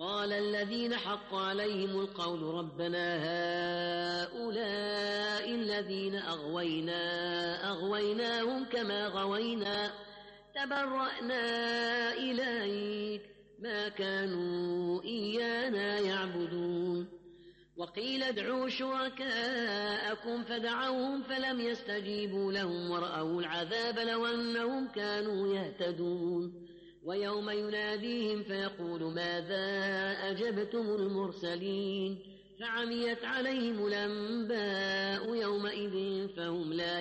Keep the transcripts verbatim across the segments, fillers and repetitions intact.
قال الذين حق عليهم القول ربنا هؤلاء الذين أغوينا أغويناهم كما غوينا تبرأنا إليك ما كانوا إيانا يعبدون وقيل ادعوا شركاءكم فدعوهم فلم يستجيبوا لهم ورأوا العذاب لو أنهم كانوا يهتدون ويوم يناديهم فيقول ماذا أجبتم المرسلين فعميت عليهم الأنباء يومئذ فهم لا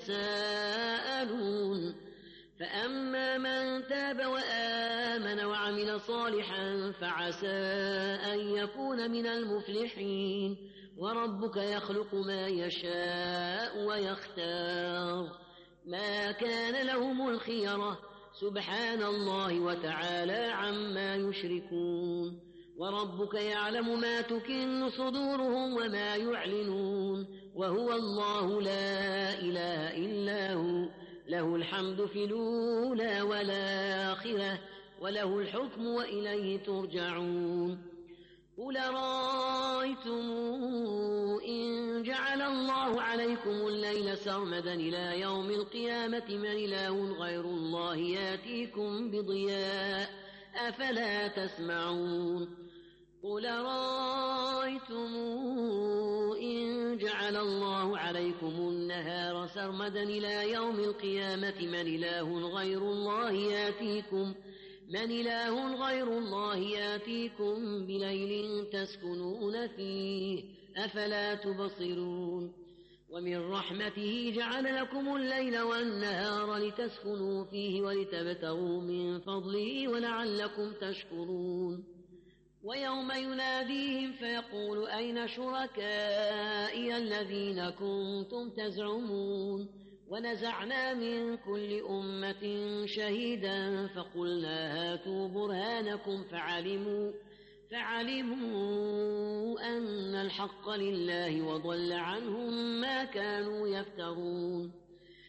يتساءلون فأما من تاب وآمن وعمل صالحا فعسى أن يكون من المفلحين وربك يخلق ما يشاء ويختار ما كان لهم الخيرة سبحان الله وتعالى عما يشركون وربك يعلم ما تكن صدورهم وما يعلنون وهو الله لا إله إلا هو له الحمد في الأولى والآخرة وله الحكم وإليه ترجعون قل رأيتم إن جعل الله عليكم الليل سرمدا إلى يوم القيامة من إله غير الله يأتيكم بضياء أفلا تسمعون قل رأيتم إن جعل الله عليكم النهار سرمدا إلى يوم القيامة من إله غير الله يأتيكم من إله غير الله يأتيكم بليل تسكنون فيه أفلا تبصرون ومن رحمته جعل لكم الليل والنهار لتسكنوا فيه ولتبتغوا من فضله ولعلكم تشكرون ويوم يناديهم فيقول أين شركائي الذين كنتم تزعمون ونزعنا من كل أمة شهيدا فقلنا هاتوا برهانكم فعلموا فعلموا أن الحق لله وضل عنهم ما كانوا يفترون